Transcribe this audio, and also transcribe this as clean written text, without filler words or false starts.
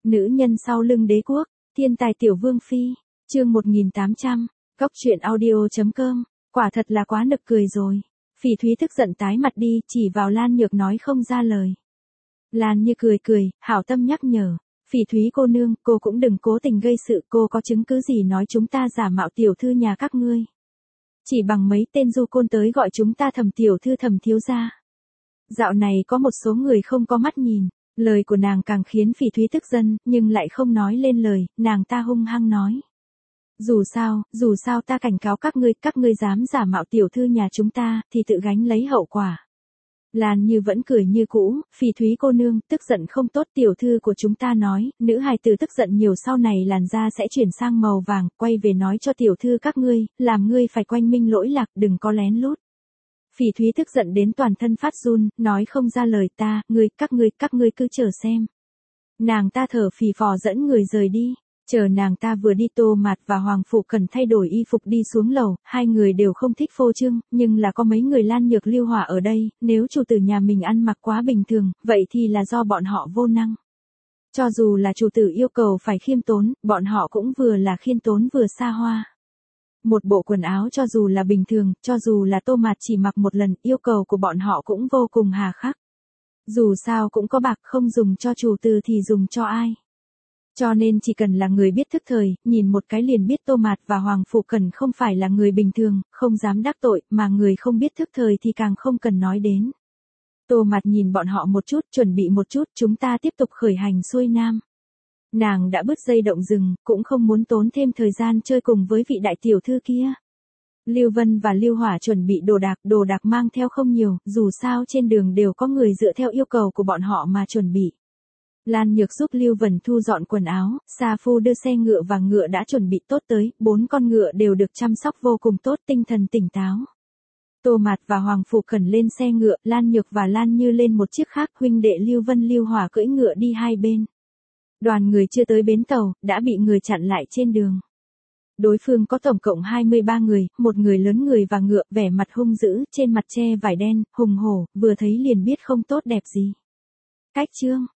Nữ nhân sau lưng đế quốc, thiên tài tiểu vương phi, chương 1800, góc truyện audio.com, quả thật là quá nực cười rồi. Phỉ Thúy tức giận tái mặt đi, chỉ vào Lan Nhược nói không ra lời. Lan Như cười cười, hảo tâm nhắc nhở, Phỉ Thúy cô nương, cô cũng đừng cố tình gây sự, cô có chứng cứ gì nói chúng ta giả mạo tiểu thư nhà các ngươi. Chỉ bằng mấy tên du côn tới gọi chúng ta Thẩm tiểu thư Thẩm thiếu gia. Dạo này có một số người không có mắt nhìn. Lời của nàng càng khiến Phỉ Thúy tức giận, nhưng lại không nói lên lời, nàng ta hung hăng nói. Dù sao ta cảnh cáo các ngươi dám giả mạo tiểu thư nhà chúng ta, thì tự gánh lấy hậu quả. Lan Như vẫn cười như cũ, Phỉ Thúy cô nương, tức giận không tốt, tiểu thư của chúng ta nói, nữ hài tử tức giận nhiều sau này làn da sẽ chuyển sang màu vàng, quay về nói cho tiểu thư các ngươi, làm ngươi phải quanh minh lỗi lạc, đừng có lén lút. Phỉ Thúy tức giận đến toàn thân phát run, nói không ra lời, các ngươi cứ chờ xem. Nàng ta thở phì phò dẫn người rời đi, chờ nàng ta vừa đi, Tô Mạt và Hoàng Phụ Cần thay đổi y phục đi xuống lầu, hai người đều không thích phô trương, nhưng là có mấy người Lan Nhược Lưu Hỏa ở đây, nếu chủ tử nhà mình ăn mặc quá bình thường, vậy thì là do bọn họ vô năng. Cho dù là chủ tử yêu cầu phải khiêm tốn, bọn họ cũng vừa là khiêm tốn vừa xa hoa. Một bộ quần áo cho dù là bình thường, cho dù là Tô Mạt chỉ mặc một lần, yêu cầu của bọn họ cũng vô cùng hà khắc. Dù sao cũng có bạc, không dùng cho chủ tử thì dùng cho ai. Cho nên chỉ cần là người biết thức thời, nhìn một cái liền biết Tô Mạt và Hoàng Phụ Cần không phải là người bình thường, không dám đắc tội, mà người không biết thức thời thì càng không cần nói đến. Tô Mạt nhìn bọn họ một chút, chuẩn bị một chút, chúng ta tiếp tục khởi hành xuôi nam. Nàng đã bứt dây động rừng, cũng không muốn tốn thêm thời gian chơi cùng với vị đại tiểu thư kia. Lưu Vân và Lưu Hỏa chuẩn bị đồ đạc mang theo không nhiều, dù sao trên đường đều có người dựa theo yêu cầu của bọn họ mà chuẩn bị. Lan Nhược giúp Lưu Vân thu dọn quần áo, Sa Phu đưa xe ngựa và ngựa đã chuẩn bị tốt tới, 4 con ngựa đều được chăm sóc vô cùng tốt, tinh thần tỉnh táo. Tô Mạt và Hoàng Phụ Cần lên xe ngựa, Lan Nhược và Lan Như lên một chiếc khác, huynh đệ Lưu Vân Lưu Hỏa cưỡi ngựa đi hai bên. Đoàn người chưa tới bến tàu, đã bị người chặn lại trên đường. Đối phương có tổng cộng 23 người, một người lớn người và ngựa, vẻ mặt hung dữ, trên mặt che vải đen, hùng hổ, vừa thấy liền biết không tốt đẹp gì. Cách chương